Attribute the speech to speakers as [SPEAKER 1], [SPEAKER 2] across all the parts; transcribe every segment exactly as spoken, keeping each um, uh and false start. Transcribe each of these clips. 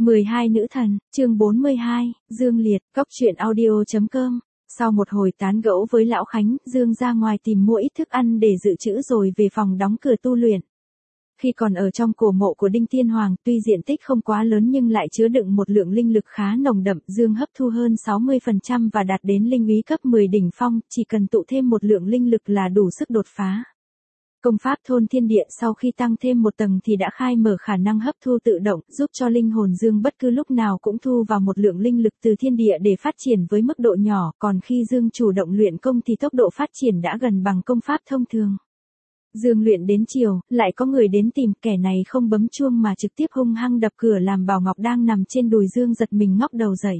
[SPEAKER 1] mười hai nữ thần, chương bốn mươi hai, Dương Liệt, cóc truyện audio chấm com. Sau một hồi tán gẫu với Lão Khánh, Dương ra ngoài tìm mua ít thức ăn để dự trữ rồi về phòng đóng cửa tu luyện. Khi còn ở trong cổ mộ của Đinh Tiên Hoàng, tuy diện tích không quá lớn nhưng lại chứa đựng một lượng linh lực khá nồng đậm, Dương hấp thu hơn sáu mươi phần trăm và đạt đến linh úy cấp mười đỉnh phong, chỉ cần tụ thêm một lượng linh lực là đủ sức đột phá. Công pháp thôn thiên địa sau khi tăng thêm một tầng thì đã khai mở khả năng hấp thu tự động, giúp cho linh hồn Dương bất cứ lúc nào cũng thu vào một lượng linh lực từ thiên địa để phát triển với mức độ nhỏ, còn khi Dương chủ động luyện công thì tốc độ phát triển đã gần bằng công pháp thông thường. Dương luyện đến chiều, lại có người đến tìm, kẻ này không bấm chuông mà trực tiếp hung hăng đập cửa làm Bảo Ngọc đang nằm trên đùi Dương giật mình ngóc đầu dậy.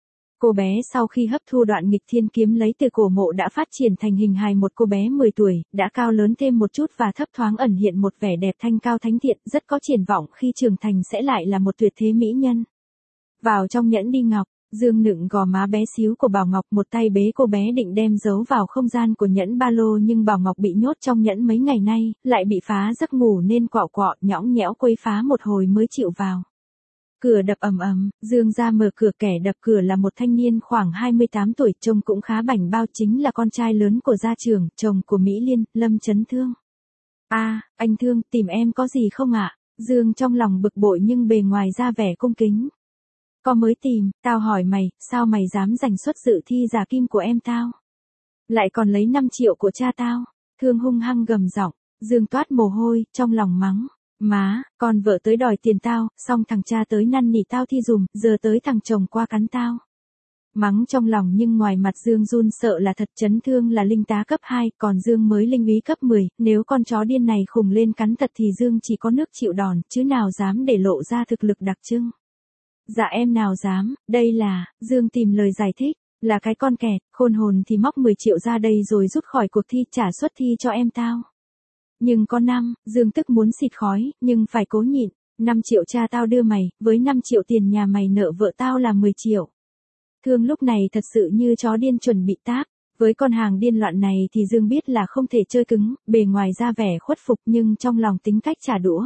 [SPEAKER 1] Cô bé sau khi hấp thu đoạn nghịch thiên kiếm lấy từ cổ mộ đã phát triển thành hình hài một cô bé mười tuổi, đã cao lớn thêm một chút và thấp thoáng ẩn hiện một vẻ đẹp thanh cao thánh thiện, rất có triển vọng khi trưởng thành sẽ lại là một tuyệt thế mỹ nhân. Vào trong nhẫn đi ngọc, Dương nựng gò má bé xíu của Bảo Ngọc, một tay bế cô bé định đem giấu vào không gian của nhẫn ba lô nhưng Bảo Ngọc bị nhốt trong nhẫn mấy ngày nay, lại bị phá giấc ngủ nên quạo quọ nhõng nhẽo quấy phá một hồi mới chịu vào. Cửa đập ầm ầm, Dương ra mở cửa, kẻ đập cửa là một thanh niên khoảng hai mươi tám tuổi, trông cũng khá bảnh bao, chính là con trai lớn của gia trưởng, chồng của Mỹ Liên, Lâm Chấn Thương. A, à, anh Thương, tìm em có gì không ạ? Dương trong lòng bực bội nhưng bề ngoài ra vẻ cung kính. Có mới tìm, tao hỏi mày, sao mày dám giành suất dự thi giả kim của em tao? Lại còn lấy năm triệu của cha tao. Thương hung hăng gầm giọng, Dương toát mồ hôi, trong lòng mắng. Má, con vợ tới đòi tiền tao, xong thằng cha tới năn nỉ tao thi dùm, giờ tới thằng chồng qua cắn tao. Mắng trong lòng nhưng ngoài mặt Dương run sợ là thật. Chấn Thương là linh tá cấp hai, còn Dương mới linh úy cấp mười, nếu con chó điên này khùng lên cắn thật thì Dương chỉ có nước chịu đòn, chứ nào dám để lộ ra thực lực đặc trưng. Dạ em nào dám, đây là, Dương tìm lời giải thích, là cái con kẹt, khôn hồn thì móc mười triệu ra đây rồi rút khỏi cuộc thi trả suất thi cho em tao. Nhưng có năm, Dương tức muốn xịt khói, nhưng phải cố nhịn, năm triệu cha tao đưa mày, với năm triệu tiền nhà mày nợ vợ tao là mười triệu. Thương lúc này thật sự như chó điên chuẩn bị táp, với con hàng điên loạn này thì Dương biết là không thể chơi cứng, bề ngoài ra vẻ khuất phục nhưng trong lòng tính cách trả đũa.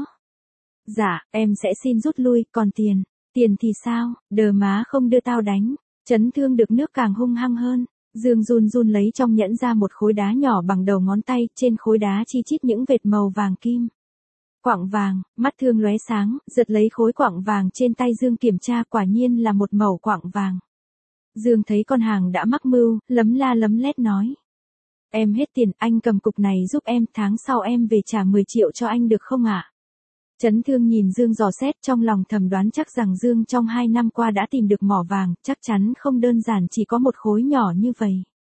[SPEAKER 1] Dạ, em sẽ xin rút lui, còn tiền, tiền thì sao, đờ má không đưa tao đánh. Chấn Thương được nước càng hung hăng hơn. Dương run run lấy trong nhẫn ra một khối đá nhỏ bằng đầu ngón tay, trên khối đá chi chít những vệt màu vàng kim. Quặng vàng, mắt Thương lóe sáng, giật lấy khối quặng vàng trên tay Dương kiểm tra, quả nhiên là một mẩu quặng vàng. Dương thấy con hàng đã mắc mưu, lấm la lấm lét nói. Em hết tiền, anh cầm cục này giúp em, tháng sau em về trả mười triệu cho anh được không ạ? Chấn Thương nhìn Dương dò xét, trong lòng thầm đoán chắc rằng Dương trong hai năm qua đã tìm được mỏ vàng, chắc chắn không đơn giản chỉ có một khối nhỏ như vậy.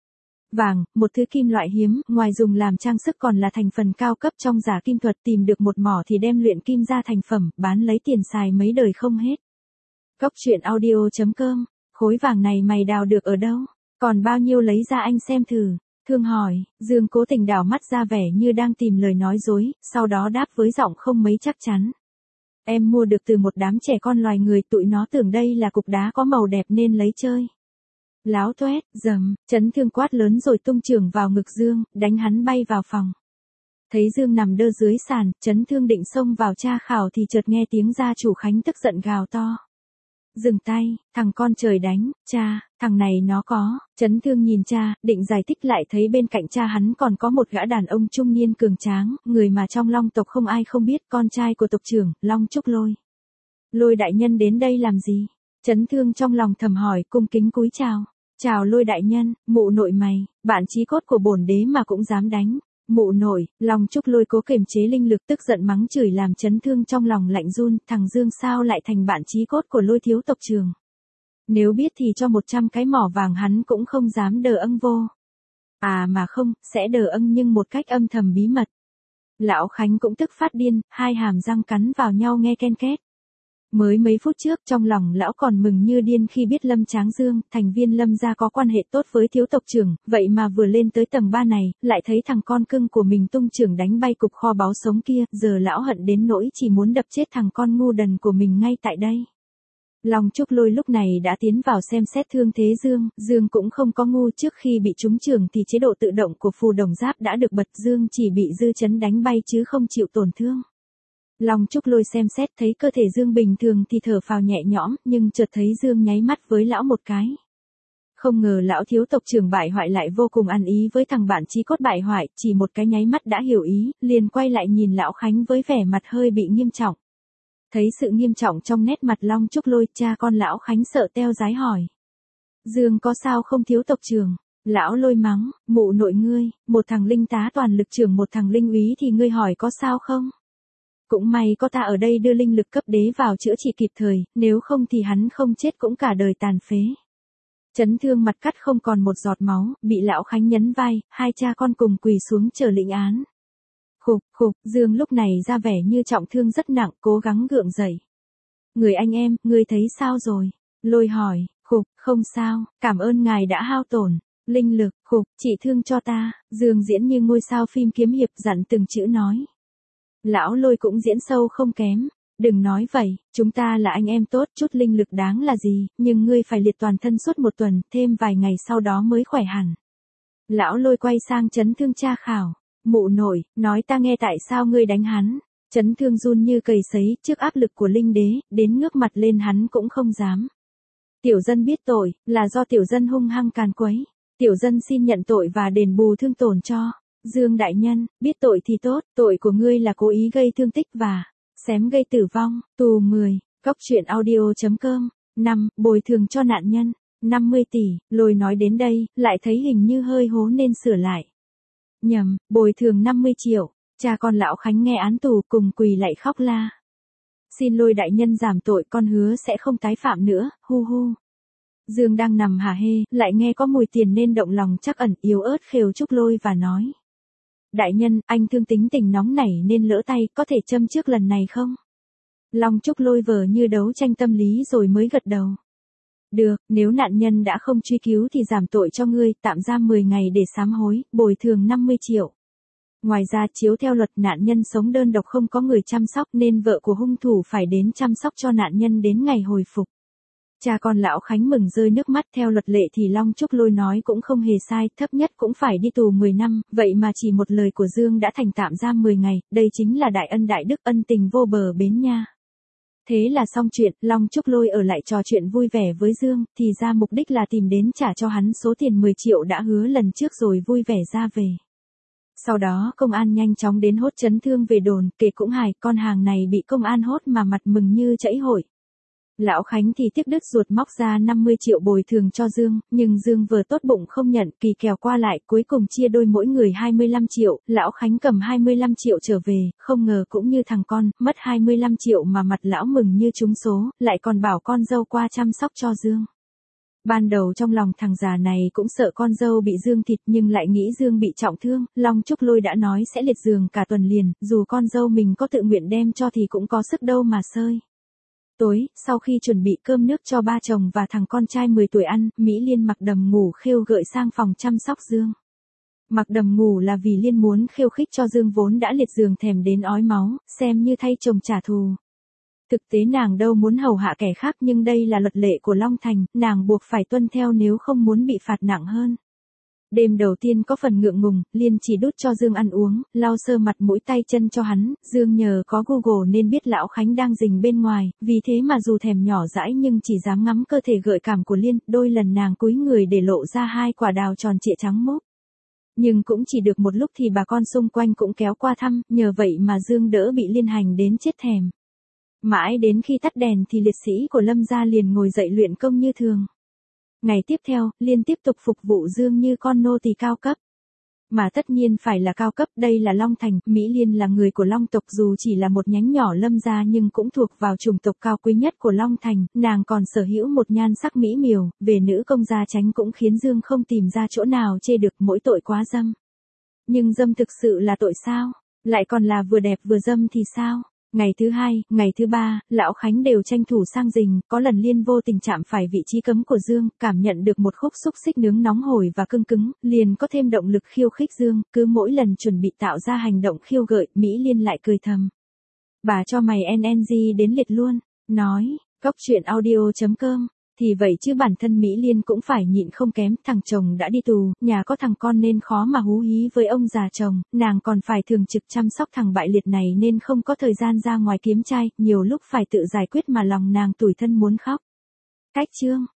[SPEAKER 1] Vàng, một thứ kim loại hiếm, ngoài dùng làm trang sức còn là thành phần cao cấp trong giả kim thuật, tìm được một mỏ thì đem luyện kim ra thành phẩm, bán lấy tiền xài mấy đời không hết. Cóc truyện audio chấm com, khối vàng này mày đào được ở đâu? Còn bao nhiêu lấy ra anh xem thử. Thương hỏi, Dương cố tình đảo mắt ra vẻ như đang tìm lời nói dối, sau đó đáp với giọng không mấy chắc chắn. Em mua được từ một đám trẻ con loài người, tụi nó tưởng đây là cục đá có màu đẹp nên lấy chơi. Láo toét, dầm, Chấn Thương quát lớn rồi tung chưởng vào ngực Dương, đánh hắn bay vào phòng. Thấy Dương nằm đơ dưới sàn, Chấn Thương định xông vào tra khảo thì chợt nghe tiếng gia chủ Khánh tức giận gào to. Dừng tay, thằng con trời đánh, cha, thằng này nó có. Chấn Thương nhìn cha, định giải thích lại thấy bên cạnh cha hắn còn có một gã đàn ông trung niên cường tráng, người mà trong Long tộc không ai không biết, con trai của tộc trưởng, Long Trúc Lôi. Lôi đại nhân đến đây làm gì? Chấn Thương trong lòng thầm hỏi, cung kính cúi chào. Chào Lôi đại nhân, mụ nội mày, bạn chí cốt của bổn đế mà cũng dám đánh. Mụ nội, Long Trúc Lôi cố kiềm chế linh lực tức giận mắng chửi làm Chấn Thương trong lòng lạnh run, thằng Dương sao lại thành bạn chí cốt của Lôi thiếu tộc trưởng. Nếu biết thì cho một trăm cái mỏ vàng hắn cũng không dám đờ âng vô. À mà không, sẽ đờ âng nhưng một cách âm thầm bí mật. Lão Khánh cũng tức phát điên, hai hàm răng cắn vào nhau nghe ken két. Mới mấy phút trước trong lòng lão còn mừng như điên khi biết Lâm Tráng Dương, thành viên Lâm gia có quan hệ tốt với thiếu tộc trưởng, vậy mà vừa lên tới tầng ba này, lại thấy thằng con cưng của mình tung chưởng đánh bay cục kho báu sống kia, giờ lão hận đến nỗi chỉ muốn đập chết thằng con ngu đần của mình ngay tại đây. Long Trúc Lôi lúc này đã tiến vào xem xét thương thế Dương, Dương cũng không có ngu, trước khi bị trúng chưởng thì chế độ tự động của phù đồng giáp đã được bật, Dương chỉ bị dư chấn đánh bay chứ không chịu tổn thương. Long Trúc Lôi xem xét thấy cơ thể Dương bình thường thì thở phào nhẹ nhõm, nhưng chợt thấy Dương nháy mắt với lão một cái. Không ngờ lão thiếu tộc trưởng bại hoại lại vô cùng ăn ý với thằng bạn chí cốt bại hoại, chỉ một cái nháy mắt đã hiểu ý, liền quay lại nhìn lão Khánh với vẻ mặt hơi bị nghiêm trọng. Thấy sự nghiêm trọng trong nét mặt Long Trúc Lôi, cha con lão Khánh sợ teo dái hỏi. Dương có sao không thiếu tộc trưởng? Lão Lôi mắng, mụ nội ngươi, một thằng linh tá toàn lực trưởng một thằng linh úy thì ngươi hỏi có sao không? Cũng may có ta ở đây đưa linh lực cấp đế vào chữa trị kịp thời, nếu không thì hắn không chết cũng cả đời tàn phế. Chấn thương mặt cắt không còn một giọt máu, bị lão Khánh nhấn vai, hai cha con cùng quỳ xuống chờ lĩnh án. Khục, khục, Dương lúc này ra vẻ như trọng thương rất nặng, cố gắng gượng dậy. Người anh em, ngươi thấy sao rồi? Lôi hỏi, khục, không sao, cảm ơn ngài đã hao tổn. Linh lực, khục, trị thương cho ta. Dương diễn như ngôi sao phim kiếm hiệp dặn từng chữ nói. Lão Lôi cũng diễn sâu không kém. Đừng nói vậy, chúng ta là anh em tốt, chút linh lực đáng là gì, nhưng ngươi phải liệt toàn thân suốt một tuần, thêm vài ngày sau đó mới khỏe hẳn. Lão Lôi quay sang Chấn Thương tra khảo. Mụ nội, nói ta nghe tại sao ngươi đánh hắn. Chấn Thương run như cầy sấy trước áp lực của linh đế, đến ngước mặt lên hắn cũng không dám. Tiểu dân biết tội, là do tiểu dân hung hăng càn quấy. Tiểu dân xin nhận tội và đền bù thương tổn cho. Dương đại nhân, biết tội thì tốt, tội của ngươi là cố ý gây thương tích và xém gây tử vong, tù mười. Cóc truyện audio chấm com. năm. Bồi thường cho nạn nhân. năm mươi tỷ, Lôi nói đến đây, lại thấy hình như hơi hố nên sửa lại. Nhầm, bồi thường năm mươi triệu. Cha con lão Khánh nghe án tù cùng quỳ lại khóc la. Xin Lôi đại nhân giảm tội, con hứa sẽ không tái phạm nữa, hu hu. Dương đang nằm hả hê, lại nghe có mùi tiền nên động lòng trắc ẩn, yếu ớt khều Trúc Lôi và nói. Đại nhân, anh thương tính tình nóng nảy nên lỡ tay, có thể châm trước lần này không? Long Trúc Lôi vờ như đấu tranh tâm lý rồi mới gật đầu. Được, nếu nạn nhân đã không truy cứu thì giảm tội cho ngươi, tạm giam mười ngày để sám hối, bồi thường năm mươi triệu. Ngoài ra chiếu theo luật nạn nhân sống đơn độc không có người chăm sóc nên vợ của hung thủ phải đến chăm sóc cho nạn nhân đến ngày hồi phục. Cha con lão Khánh mừng rơi nước mắt, theo luật lệ thì Long Trúc Lôi nói cũng không hề sai, thấp nhất cũng phải đi tù mười năm, vậy mà chỉ một lời của Dương đã thành tạm giam mười ngày, đây chính là đại ân đại đức, ân tình vô bờ bến nha. Thế là xong chuyện, Long Trúc Lôi ở lại trò chuyện vui vẻ với Dương, thì ra mục đích là tìm đến trả cho hắn số tiền mười triệu đã hứa lần trước rồi vui vẻ ra về. Sau đó công an nhanh chóng đến hốt Chấn Thương về đồn, kể cũng hài, con hàng này bị công an hốt mà mặt mừng như chẫy hội. Lão Khánh thì tiếc đứt ruột móc ra năm mươi triệu bồi thường cho Dương, nhưng Dương vừa tốt bụng không nhận, kỳ kèo qua lại, cuối cùng chia đôi mỗi người hai mươi lăm triệu, lão Khánh cầm hai mươi lăm triệu trở về, không ngờ cũng như thằng con, mất hai mươi lăm triệu mà mặt lão mừng như trúng số, lại còn bảo con dâu qua chăm sóc cho Dương. Ban đầu trong lòng thằng già này cũng sợ con dâu bị Dương thịt nhưng lại nghĩ Dương bị trọng thương, Long Trúc Lôi đã nói sẽ liệt giường cả tuần liền, dù con dâu mình có tự nguyện đem cho thì cũng có sức đâu mà sơi. Tối, sau khi chuẩn bị cơm nước cho ba chồng và thằng con trai mười tuổi ăn, Mỹ Liên mặc đầm ngủ khêu gợi sang phòng chăm sóc Dương. Mặc đầm ngủ là vì Liên muốn khiêu khích cho Dương vốn đã liệt giường thèm đến ói máu, xem như thay chồng trả thù. Thực tế nàng đâu muốn hầu hạ kẻ khác nhưng đây là luật lệ của Long Thành, nàng buộc phải tuân theo nếu không muốn bị phạt nặng hơn. Đêm đầu tiên có phần ngượng ngùng, Liên chỉ đút cho Dương ăn uống, lau sơ mặt mũi tay chân cho hắn, Dương nhờ có Google nên biết lão Khánh đang rình bên ngoài, vì thế mà dù thèm nhỏ dãi nhưng chỉ dám ngắm cơ thể gợi cảm của Liên, đôi lần nàng cúi người để lộ ra hai quả đào tròn trịa trắng mốt. Nhưng cũng chỉ được một lúc thì bà con xung quanh cũng kéo qua thăm, nhờ vậy mà Dương đỡ bị Liên hành đến chết thèm. Mãi đến khi tắt đèn thì liệt sĩ của Lâm gia liền ngồi dậy luyện công như thường. Ngày tiếp theo, Liên tiếp tục phục vụ Dương như con nô tỳ cao cấp. Mà tất nhiên phải là cao cấp, đây là Long Thành, Mỹ Liên là người của Long tộc dù chỉ là một nhánh nhỏ Lâm gia nhưng cũng thuộc vào chủng tộc cao quý nhất của Long Thành, nàng còn sở hữu một nhan sắc mỹ miều, về nữ công gia tránh cũng khiến Dương không tìm ra chỗ nào chê được, mỗi tội quá dâm. Nhưng dâm thực sự là tội sao? Lại còn là vừa đẹp vừa dâm thì sao? Ngày thứ hai, ngày thứ ba, lão Khánh đều tranh thủ sang rình, có lần Liên vô tình chạm phải vị trí cấm của Dương, cảm nhận được một khúc xúc xích nướng nóng hổi và cưng cứng, liền có thêm động lực khiêu khích Dương, cứ mỗi lần chuẩn bị tạo ra hành động khiêu gợi, Mỹ Liên lại cười thầm. Bà cho mày en en giê đến liệt luôn, nói, cóc truyện audio chấm com. Thì vậy chứ bản thân Mỹ Liên cũng phải nhịn không kém, thằng chồng đã đi tù, nhà có thằng con nên khó mà hú hí với ông già chồng, nàng còn phải thường trực chăm sóc thằng bại liệt này nên không có thời gian ra ngoài kiếm trai, nhiều lúc phải tự giải quyết mà lòng nàng tủi thân muốn khóc. Cách chương